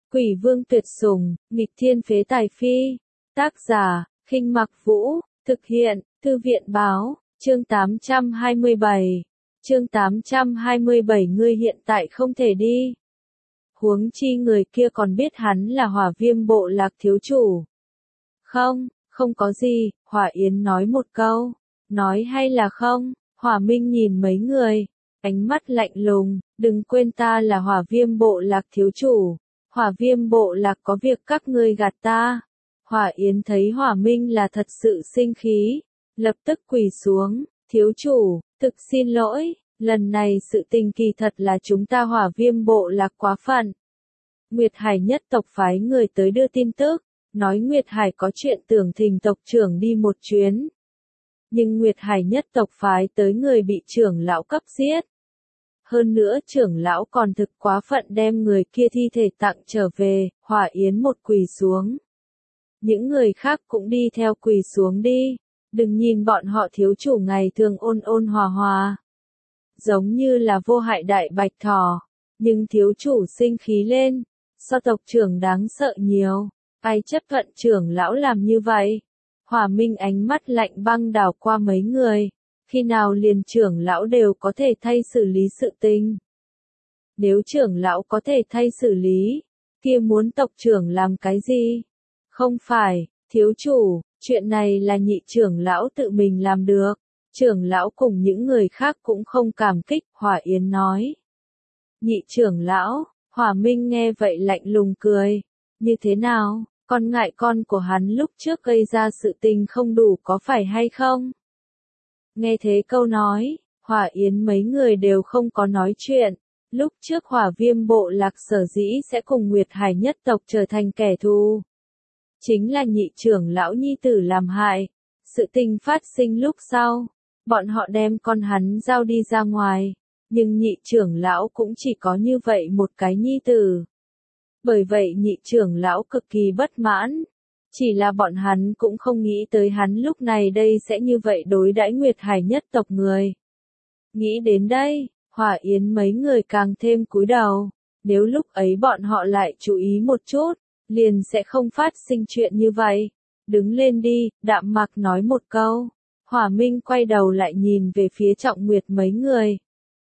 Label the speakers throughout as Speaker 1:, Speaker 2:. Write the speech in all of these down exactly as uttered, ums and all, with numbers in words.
Speaker 1: Quỷ vương tuyệt sủng, nghịch thiên phế tài phi. Tác giả, Khinh Mặc Vũ, thực hiện, Thư viện báo, chương tám trăm hai mươi bảy. Chương tám trăm hai mươi bảy ngươi hiện tại không thể đi. Huống chi người kia còn biết hắn là Hỏa Viêm bộ lạc thiếu chủ. Không, không có gì, Hỏa Yến nói một câu. Nói hay là không? Hỏa Minh nhìn mấy người, ánh mắt lạnh lùng, đừng quên ta là Hỏa Viêm bộ lạc thiếu chủ. Hỏa Viêm bộ lạc có việc các ngươi gạt ta. Hỏa Yến thấy Hỏa Minh là thật sự sinh khí, lập tức quỳ xuống, thiếu chủ, thực xin lỗi, lần này sự tình kỳ thật là chúng ta Hỏa Viêm bộ lạc quá phận. Nguyệt Hải nhất tộc phái người tới đưa tin tức, nói Nguyệt Hải có chuyện tưởng thỉnh tộc trưởng đi một chuyến. Nhưng Nguyệt Hải nhất tộc phái tới người bị trưởng lão cấp giết. Hơn nữa trưởng lão còn thực quá phận đem người kia thi thể tặng trở về, Hỏa Yến một quỳ xuống. Những người khác cũng đi theo quỳ xuống đi, đừng nhìn bọn họ thiếu chủ ngày thường ôn ôn hòa hòa. Giống như là vô hại đại bạch thỏ, nhưng thiếu chủ sinh khí lên, so tộc trưởng đáng sợ nhiều, ai chấp thuận trưởng lão làm như vậy. Hỏa Minh ánh mắt lạnh băng đảo qua mấy người. Khi nào liền trưởng lão đều có thể thay xử lý sự tình. Nếu trưởng lão có thể thay xử lý, kia muốn tộc trưởng làm cái gì? Không phải, thiếu chủ, chuyện này là nhị trưởng lão tự mình làm được. Trưởng lão cùng những người khác cũng không cảm kích, Hỏa Yến nói. Nhị trưởng lão, Hỏa Minh nghe vậy lạnh lùng cười. Như thế nào, con ngại con của hắn lúc trước gây ra sự tình không đủ có phải hay không? Nghe thế câu nói, Hỏa Yến mấy người đều không có nói chuyện. Lúc trước Hỏa Viêm bộ lạc sở dĩ sẽ cùng Nguyệt Hải nhất tộc trở thành kẻ thù. Chính là nhị trưởng lão nhi tử làm hại. Sự tình phát sinh lúc sau, bọn họ đem con hắn giao đi ra ngoài. Nhưng nhị trưởng lão cũng chỉ có như vậy một cái nhi tử. Bởi vậy nhị trưởng lão cực kỳ bất mãn. Chỉ là bọn hắn cũng không nghĩ tới hắn lúc này đây sẽ như vậy đối đãi Nguyệt Hải nhất tộc người. Nghĩ đến đây, Hỏa Yến mấy người càng thêm cúi đầu. Nếu lúc ấy bọn họ lại chú ý một chút, liền sẽ không phát sinh chuyện như vậy. Đứng lên đi, Đạm Mạc nói một câu. Hỏa Minh quay đầu lại nhìn về phía Trọng Nguyệt mấy người.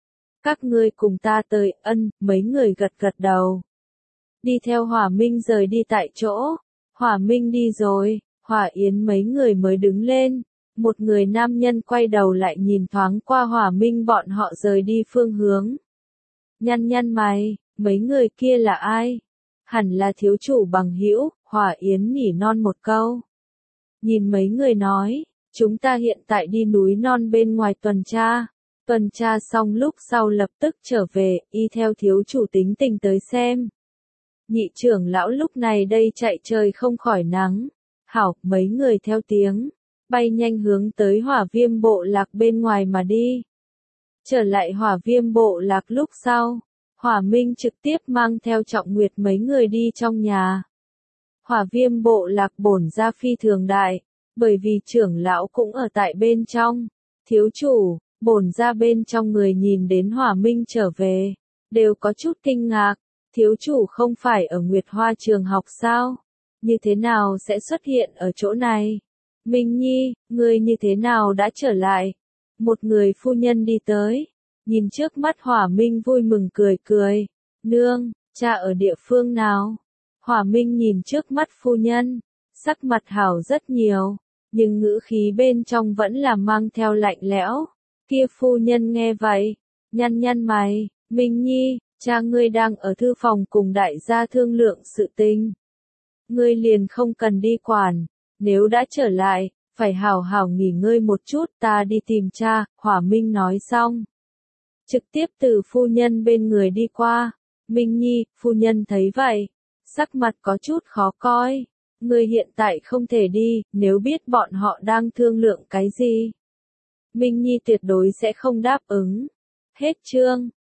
Speaker 1: Các ngươi cùng ta tới, ân, mấy người gật gật đầu. Đi theo Hỏa Minh rời đi tại chỗ. Hỏa Minh đi rồi, Hỏa Yến mấy người mới đứng lên. Một người nam nhân quay đầu lại nhìn thoáng qua Hỏa Minh bọn họ rời đi phương hướng. Nhăn nhăn mày, mấy người kia là ai? Hẳn là thiếu chủ bằng hữu, Hỏa Yến nỉ non một câu. Nhìn mấy người nói, chúng ta hiện tại đi núi non bên ngoài tuần tra. Tuần tra xong lúc sau lập tức trở về, y theo thiếu chủ tính tình tới xem. Nhị trưởng lão lúc này đây chạy trời không khỏi nắng. Hảo, mấy người theo tiếng, bay nhanh hướng tới Hỏa Viêm bộ lạc bên ngoài mà đi. Trở lại Hỏa Viêm bộ lạc lúc sau, Hỏa Minh trực tiếp mang theo Trọng Nguyệt mấy người đi trong nhà. Hỏa Viêm bộ lạc bổn ra phi thường đại, bởi vì trưởng lão cũng ở tại bên trong. Thiếu chủ, bổn ra bên trong người nhìn đến Hỏa Minh trở về, đều có chút kinh ngạc. Thiếu chủ không phải ở Nguyệt Hoa trường học sao? Như thế nào sẽ xuất hiện ở chỗ này? Minh Nhi, ngươi như thế nào đã trở lại? Một người phu nhân đi tới, nhìn trước mắt Hỏa Minh vui mừng cười cười. Nương, cha ở địa phương nào? Hỏa Minh nhìn trước mắt phu nhân, sắc mặt hảo rất nhiều, nhưng ngữ khí bên trong vẫn là mang theo lạnh lẽo. Kia phu nhân nghe vậy, nhăn nhăn mày, Minh Nhi, cha ngươi đang ở thư phòng cùng đại gia thương lượng sự tình. Ngươi liền không cần đi quản, nếu đã trở lại, phải hảo hảo nghỉ ngơi một chút, ta đi tìm cha, Hỏa Minh nói xong. Trực tiếp từ phu nhân bên người đi qua, Minh Nhi, phu nhân thấy vậy, sắc mặt có chút khó coi. Ngươi hiện tại không thể đi, nếu biết bọn họ đang thương lượng cái gì. Minh Nhi tuyệt đối sẽ không đáp ứng. Hết chương.